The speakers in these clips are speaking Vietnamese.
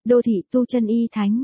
Đô thị tu chân y thánh.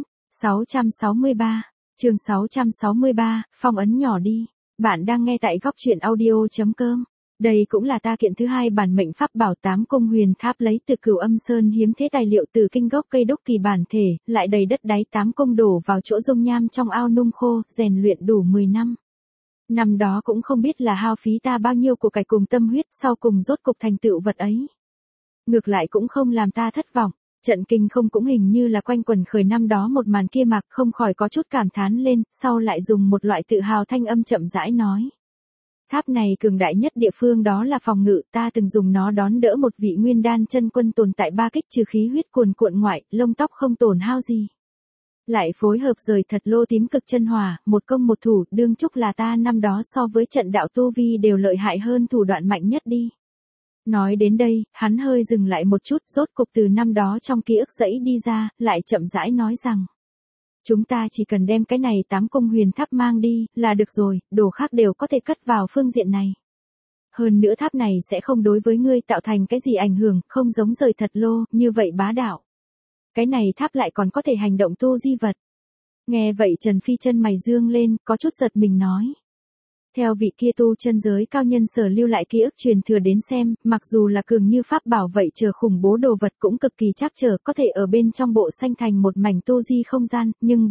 663. Chương 663, phong ấn nhỏ đi. Bạn đang nghe tại góc truyện audio.com. Đây cũng là ta kiện thứ hai bản mệnh pháp bảo 8 cung huyền tháp lấy từ Cửu Âm Sơn hiếm thế tài liệu từ kinh gốc cây đúc kỳ bản thể, lại đầy đất đáy 8 cung đổ vào chỗ dung nham trong ao nung khô, rèn luyện đủ 10 năm. Năm đó cũng không biết là hao phí ta bao nhiêu của cải cùng tâm huyết, sau cùng rốt cục thành tựu vật ấy. Ngược lại cũng không làm ta thất vọng. Trận kinh không cũng hình như là quanh quẩn khởi năm đó một màn kia mặc không khỏi có chút cảm thán lên, sau lại dùng một loại tự hào thanh âm chậm rãi nói. Tháp này cường đại nhất địa phương đó là phòng ngự, ta từng dùng nó đón đỡ một vị nguyên đan chân quân tồn tại 3 kích trừ khí huyết cuồn cuộn ngoại, lông tóc không tổn hao gì. Lại phối hợp rời thật lô tím cực chân hỏa, một công một thủ, đương chúc là ta năm đó so với trận đạo tu vi đều lợi hại hơn thủ đoạn mạnh nhất đi. Nói đến đây, hắn hơi dừng lại một chút, rốt cục từ năm đó trong ký ức dẫy đi ra, lại chậm rãi nói rằng. Chúng ta chỉ cần đem cái này 8 cung huyền tháp mang đi, là được rồi, đồ khác đều có thể cất vào phương diện này. Hơn nữa tháp này sẽ không đối với ngươi tạo thành cái gì ảnh hưởng, không giống rời thật lô, như vậy bá đạo. Cái này tháp lại còn có thể hành động tu di vật. Nghe vậy Trần Phi chân mày dương lên, có chút giật mình nói. Theo vị kia tu chân giới cao nhân sở lưu lại ký ức truyền thừa đến xem, mặc dù là cường như pháp bảo vậy chờ khủng bố đồ vật cũng cực kỳ trắc trở, có thể ở bên trong bộ xanh thành một mảnh tu di không gian, nhưng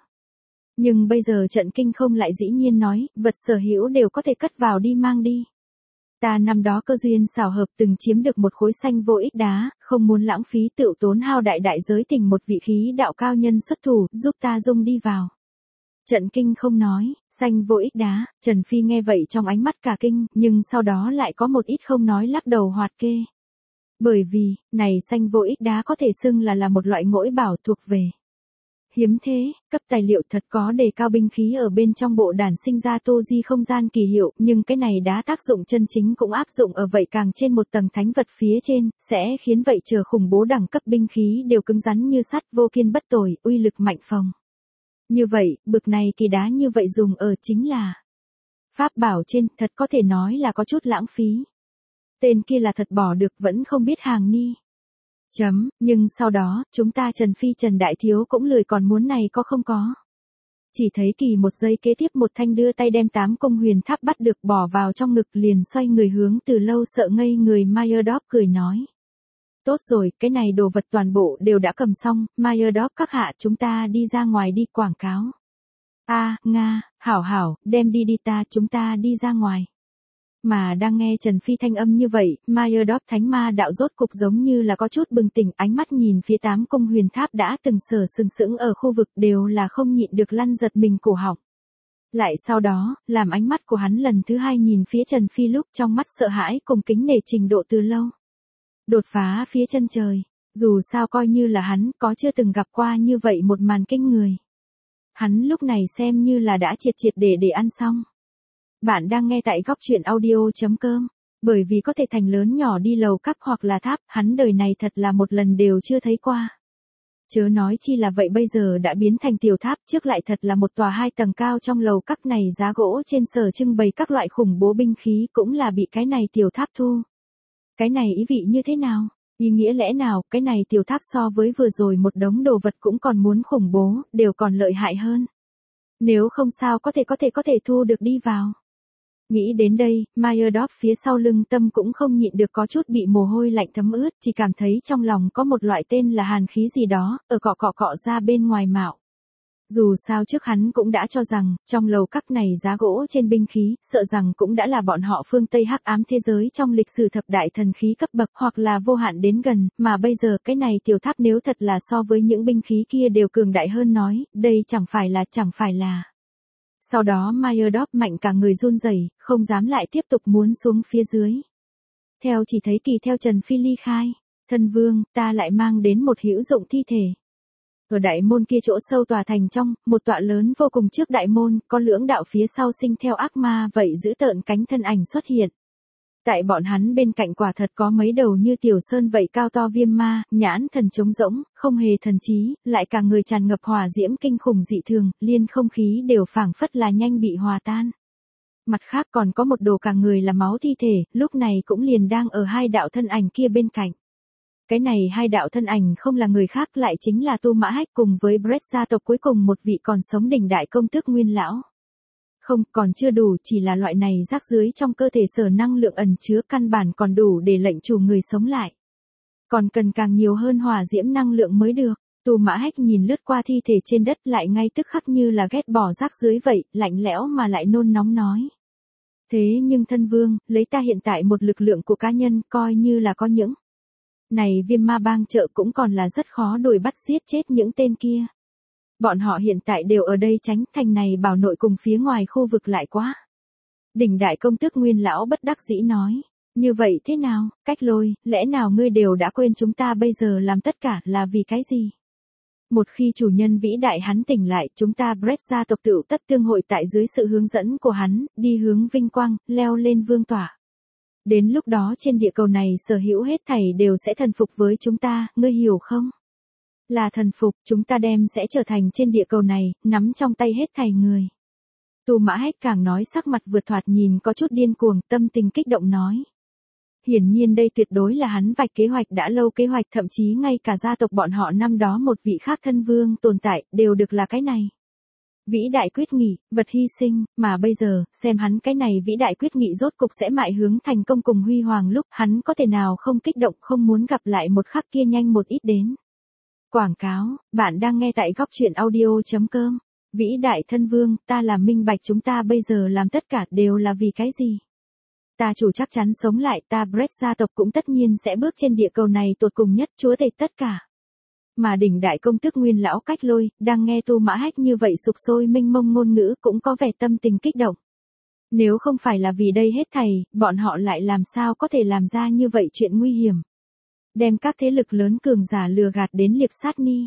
bây giờ trận kinh không lại dĩ nhiên nói, vật sở hữu đều có thể cất vào đi mang đi. Ta năm đó cơ duyên xảo hợp từng chiếm được một khối xanh vô ích đá, không muốn lãng phí tự tốn hao đại giới tình một vị khí đạo cao nhân xuất thủ, giúp ta dung đi vào. Trận kinh không nói, xanh vô ích đá, Trần Phi nghe vậy trong ánh mắt cả kinh, nhưng sau đó lại có một ít không nói lắc đầu hoạt kê. Bởi vì, này xanh vô ích đá có thể xưng là một loại ngỗi bảo thuộc về hiếm thế, cấp tài liệu thật có đề cao binh khí ở bên trong bộ đản sinh ra tu di không gian kỳ hiệu, nhưng cái này đá tác dụng chân chính cũng áp dụng ở vậy càng trên một tầng thánh vật phía trên, sẽ khiến vậy chờ khủng bố đẳng cấp binh khí đều cứng rắn như sắt vô kiên bất tồi, uy lực mạnh phồng. Như vậy, bực này kỳ đá như vậy dùng ở chính là pháp bảo trên, thật có thể nói là có chút lãng phí. Tên kia là thật bỏ được vẫn không biết hàng ni. Nhưng sau đó, chúng ta Trần Phi Trần Đại Thiếu cũng lười còn muốn này có không có. Chỉ thấy kỳ một giây kế tiếp một thanh đưa tay đem 8 cung huyền tháp bắt được bỏ vào trong ngực liền xoay người hướng từ lâu sợ ngây người Myerdorf cười nói. Tốt rồi, cái này đồ vật toàn bộ đều đã cầm xong, Myerdorf các hạ chúng ta đi ra ngoài đi quảng cáo. Nga, hảo, đem đi ta chúng ta đi ra ngoài. Mà đang nghe Trần Phi thanh âm như vậy, Myerdorf thánh ma đạo rốt cục giống như là có chút bừng tỉnh, ánh mắt nhìn phía 8 cung huyền tháp đã từng sừng sững ở khu vực đều là không nhịn được lăn giật mình cổ họng. Lại sau đó, làm ánh mắt của hắn lần thứ hai nhìn phía Trần Phi lúc trong mắt sợ hãi cùng kính nể trình độ từ lâu. Đột phá phía chân trời, dù sao coi như là hắn có chưa từng gặp qua như vậy một màn kinh người. Hắn lúc này xem như là đã triệt để ăn xong. Bạn đang nghe tại góc truyện audio.com, bởi vì có thể thành lớn nhỏ đi lầu các hoặc là tháp, hắn đời này thật là một lần đều chưa thấy qua. Chớ nói chi là vậy bây giờ đã biến thành tiểu tháp, trước lại thật là một tòa 2 tầng cao trong lầu các này giá gỗ trên sở trưng bày các loại khủng bố binh khí cũng là bị cái này tiểu tháp thu. Cái này ý vị như thế nào? Ý nghĩa lẽ nào, cái này tiểu tháp so với vừa rồi một đống đồ vật cũng còn muốn khủng bố, đều còn lợi hại hơn. Nếu không sao có thể thu được đi vào. Nghĩ đến đây, Myerdorf phía sau lưng tâm cũng không nhịn được có chút bị mồ hôi lạnh thấm ướt, chỉ cảm thấy trong lòng có một loại tên là hàn khí gì đó, ở cọ ra bên ngoài mạo. Dù sao trước hắn cũng đã cho rằng, trong lầu các này giá gỗ trên binh khí, sợ rằng cũng đã là bọn họ phương Tây hắc ám thế giới trong lịch sử thập đại thần khí cấp bậc hoặc là vô hạn đến gần, mà bây giờ cái này tiểu tháp nếu thật là so với những binh khí kia đều cường đại hơn nói, đây chẳng phải là. Sau đó Myerdorf mạnh cả người run rẩy, không dám lại tiếp tục muốn xuống phía dưới. Theo chỉ thấy kỳ theo Trần Phi ly khai, thân vương, ta lại mang đến một hữu dụng thi thể. Ở đại môn kia chỗ sâu tòa thành trong, một tọa lớn vô cùng trước đại môn, có lưỡng đạo phía sau sinh theo ác ma vậy giữ tợn cánh thân ảnh xuất hiện. Tại bọn hắn bên cạnh quả thật có mấy đầu như tiểu sơn vậy cao to viêm ma, nhãn thần trống rỗng, không hề thần trí, lại cả người tràn ngập hỏa diễm kinh khủng dị thường, liên không khí đều phảng phất là nhanh bị hòa tan. Mặt khác còn có một đồ cả người là máu thi thể, lúc này cũng liền đang ở 2 đạo thân ảnh kia bên cạnh. Cái này hai đạo thân ảnh không là người khác lại chính là Tu Mã Hách cùng với Brett gia tộc cuối cùng một vị còn sống đỉnh đại công tước Nguyên lão. Không, còn chưa đủ, chỉ là loại này rác rưới trong cơ thể sở năng lượng ẩn chứa căn bản còn đủ để lệnh chủ người sống lại. Còn cần càng nhiều hơn hỏa diễm năng lượng mới được. Tu Mã Hách nhìn lướt qua thi thể trên đất lại ngay tức khắc như là ghét bỏ rác rưới vậy, lạnh lẽo mà lại nôn nóng nói. Thế nhưng thân vương, lấy ta hiện tại một lực lượng của cá nhân coi như là có những. Này Viêm Ma bang trợ cũng còn là rất khó đuổi bắt giết chết những tên kia. Bọn họ hiện tại đều ở đây tránh thành này bảo nội cùng phía ngoài khu vực lại quá. Đỉnh đại công tước Nguyên lão bất đắc dĩ nói. Như vậy thế nào, Cách Lôi, lẽ nào ngươi đều đã quên chúng ta bây giờ làm tất cả là vì cái gì? Một khi chủ nhân vĩ đại hắn tỉnh lại, chúng ta Brett gia tộc tựu tất tương hội tại dưới sự hướng dẫn của hắn, đi hướng vinh quang, leo lên vương tỏa. Đến lúc đó trên địa cầu này sở hữu hết thảy đều sẽ thần phục với chúng ta, ngươi hiểu không? Là thần phục, chúng ta đem sẽ trở thành trên địa cầu này, nắm trong tay hết thảy người. Tu Mã Hách càng nói sắc mặt vượt thoạt nhìn có chút điên cuồng, tâm tình kích động nói. Hiển nhiên đây tuyệt đối là hắn vạch kế hoạch đã lâu kế hoạch, thậm chí ngay cả gia tộc bọn họ năm đó một vị khác thân vương tồn tại, đều được là cái này. Vĩ đại quyết nghị, vật hy sinh, mà bây giờ, xem hắn cái này vĩ đại quyết nghị rốt cục sẽ mại hướng thành công cùng huy hoàng lúc hắn có thể nào không kích động không muốn gặp lại một khắc kia nhanh một ít đến. Quảng cáo, bạn đang nghe tại góc truyện audio.com. Vĩ đại thân vương, ta làm minh bạch chúng ta bây giờ làm tất cả đều là vì cái gì? Ta chủ chắc chắn sống lại, ta Brett gia tộc cũng tất nhiên sẽ bước trên địa cầu này tột cùng nhất chúa tể tất cả. Mà đỉnh đại công tước Nguyên lão Cách Lôi, đang nghe Tu Mã Hách như vậy sục sôi mênh mông ngôn ngữ cũng có vẻ tâm tình kích động. Nếu không phải là vì đây hết thảy, bọn họ lại làm sao có thể làm ra như vậy chuyện nguy hiểm. Đem các thế lực lớn cường giả lừa gạt đến liệp sát ni.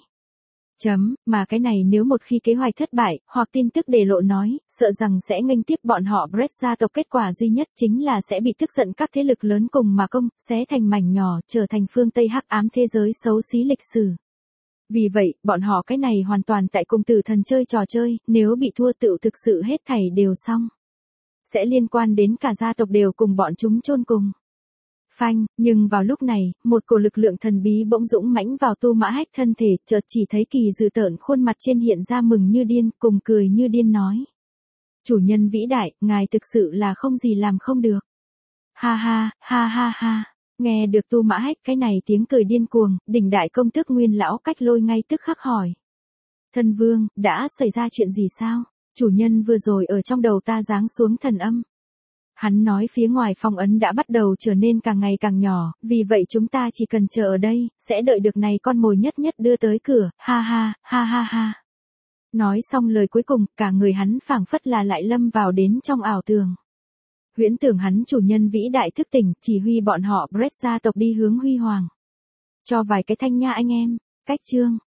Mà cái này nếu một khi kế hoạch thất bại, hoặc tin tức để lộ nói, sợ rằng sẽ nghênh tiếp bọn họ Brett gia tộc kết quả duy nhất chính là sẽ bị tức giận các thế lực lớn cùng mà công, xé thành mảnh nhỏ, trở thành phương Tây hắc ám thế giới xấu xí lịch sử. Vì vậy, bọn họ cái này hoàn toàn tại cùng tử thần chơi trò chơi, nếu bị thua tựu thực sự hết thảy đều xong. Sẽ liên quan đến cả gia tộc đều cùng bọn chúng chôn cùng. Phanh, nhưng vào lúc này, một cổ lực lượng thần bí bỗng dũng mãnh vào Tu Mã Hách thân thể, chợt chỉ thấy Kỳ dữ tợn khuôn mặt trên hiện ra mừng như điên, cùng cười như điên nói. Chủ nhân vĩ đại, ngài thực sự là không gì làm không được. Ha ha, ha ha ha. Nghe được Tu Mã Hách cái này tiếng cười điên cuồng, đỉnh đại công tước Nguyên lão Cách Lôi ngay tức khắc hỏi. Thân vương, đã xảy ra chuyện gì sao? Chủ nhân vừa rồi ở trong đầu ta giáng xuống thần âm. Hắn nói phía ngoài phong ấn đã bắt đầu trở nên càng ngày càng nhỏ, vì vậy chúng ta chỉ cần chờ ở đây, sẽ đợi được này con mồi nhất nhất đưa tới cửa, ha ha, ha ha ha. Nói xong lời cuối cùng, cả người hắn phảng phất là lại lâm vào đến trong ảo tường. Huyễn tưởng hắn chủ nhân vĩ đại thức tỉnh, chỉ huy bọn họ Brett gia tộc đi hướng huy hoàng. Cho vài cái thanh nha anh em, cách chương.